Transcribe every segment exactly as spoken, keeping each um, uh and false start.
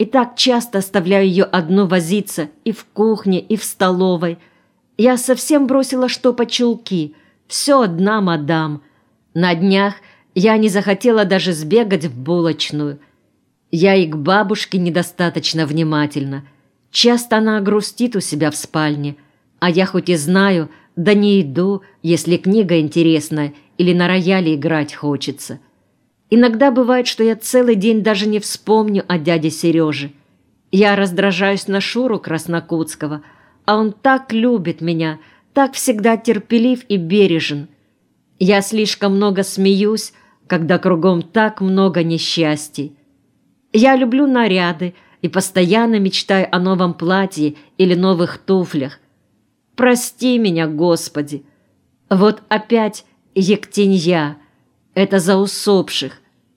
и так часто оставляю ее одну возиться и в кухне, и в столовой. Я совсем бросила штопать чулки. Все одна мадам. На днях я не захотела даже сбегать в булочную. Я и к бабушке недостаточно внимательна. Часто она грустит у себя в спальне, а я хоть и знаю, да не иду, если книга интересная или на рояле играть хочется. Иногда бывает, что я целый день даже не вспомню о дяде Сереже. Я раздражаюсь на Шуру Краснокутского, а он так любит меня, так всегда терпелив и бережен. Я слишком много смеюсь, когда кругом так много несчастий. Я люблю наряды и постоянно мечтаю о новом платье или новых туфлях. Прости меня, Господи. Вот опять Ектенья. Это за усопших.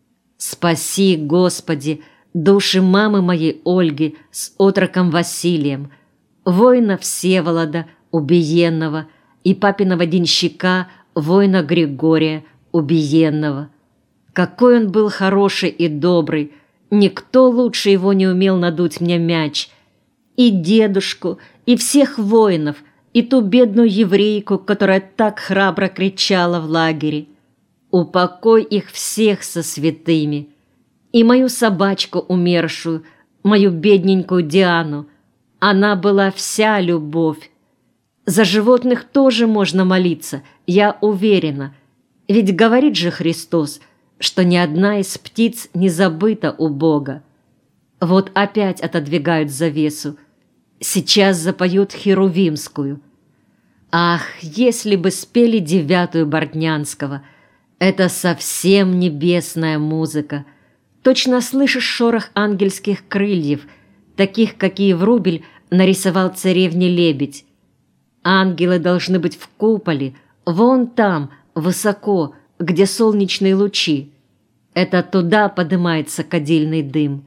Спаси, Господи, души мамы моей Ольги с отроком Василием, воина Всеволода, убиенного, и папиного денщика, воина Григория, убиенного. Какой он был хороший и добрый, никто лучше его не умел надуть мне мяч. И дедушку, и всех воинов, и ту бедную еврейку, которая так храбро кричала в лагере. Упокой их всех со святыми. И мою собачку умершую, мою бедненькую Диану. Она была вся любовь. За животных тоже можно молиться, я уверена. Ведь говорит же Христос, что ни одна из птиц не забыта у Бога. Вот опять отодвигают завесу. Сейчас запоют Херувимскую. Ах, если бы спели девятую Бортнянского! Это совсем небесная музыка. Точно слышишь шорох ангельских крыльев, таких, какие Врубель нарисовал царевне лебедь. Ангелы должны быть в куполе, вон там, высоко, где солнечные лучи. Это туда поднимается кадильный дым.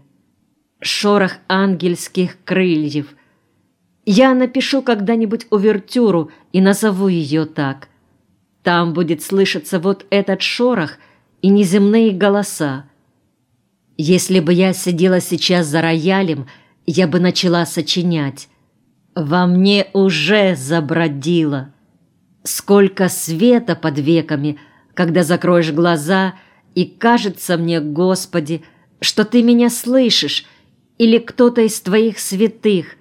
Шорох ангельских крыльев. Я напишу когда-нибудь увертюру и назову ее так. Там будет слышаться вот этот шорох и неземные голоса. Если бы я сидела сейчас за роялем, я бы начала сочинять. Во мне уже забродило. Сколько света под веками, когда закроешь глаза, и кажется мне, Господи, что Ты меня слышишь, или кто-то из Твоих святых.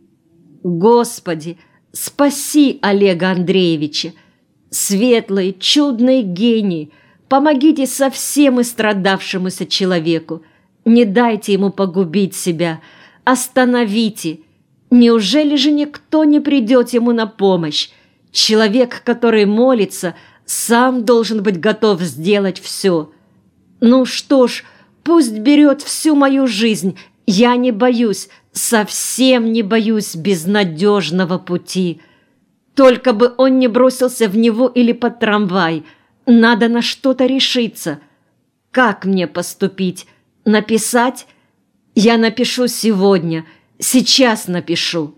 Господи, спаси Олега Андреевича, светлый, чудный гений, помогите совсем истрадавшемуся человеку, не дайте ему погубить себя, остановите. Неужели же никто не придет ему на помощь? Человек, который молится, сам должен быть готов сделать все. Ну что ж, пусть берет всю мою жизнь, я не боюсь, совсем не боюсь безнадежного пути. Только бы он не бросился в него или под трамвай. Надо на что-то решиться. Как мне поступить? Написать? Я напишу сегодня, сейчас напишу.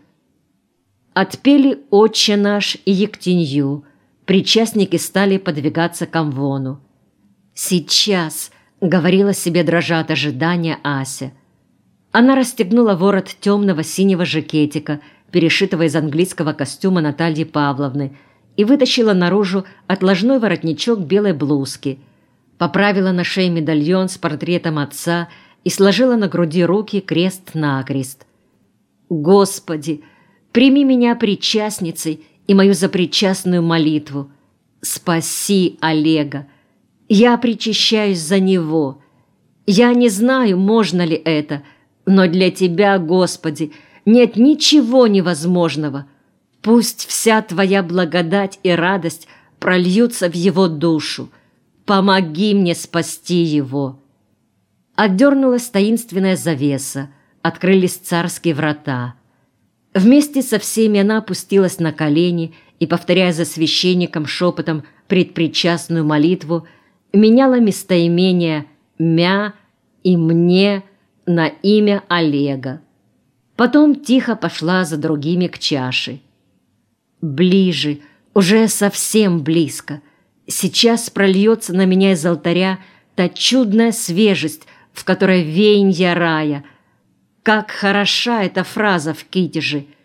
Отпели «Отче наш» и «Ектенью». Причастники стали подвигаться к амвону. «Сейчас», — говорила себе дрожа от ожидания Ася. Она расстегнула ворот темного синего жакетика, перешитого из английского костюма Натальи Павловны, и вытащила наружу отложной воротничок белой блузки, поправила на шее медальон с портретом отца и сложила на груди руки крест-накрест. «Господи, прими меня причастницей и мою запричастную молитву. Спаси Олега. Я причащаюсь за него. Я не знаю, можно ли это, но для Тебя, Господи, нет ничего невозможного. Пусть вся Твоя благодать и радость прольются в его душу. Помоги мне спасти его». Отдернулась таинственная завеса, открылись царские врата. Вместе со всеми она опустилась на колени и, повторяя за священником шепотом предпричастную молитву, меняла местоимения «мя» и «мне» на имя Олега. Потом тихо пошла за другими к чаше. Ближе, уже совсем близко. Сейчас прольется на меня из алтаря та чудная свежесть, в которой веянья рая. Как хороша эта фраза в Китеже!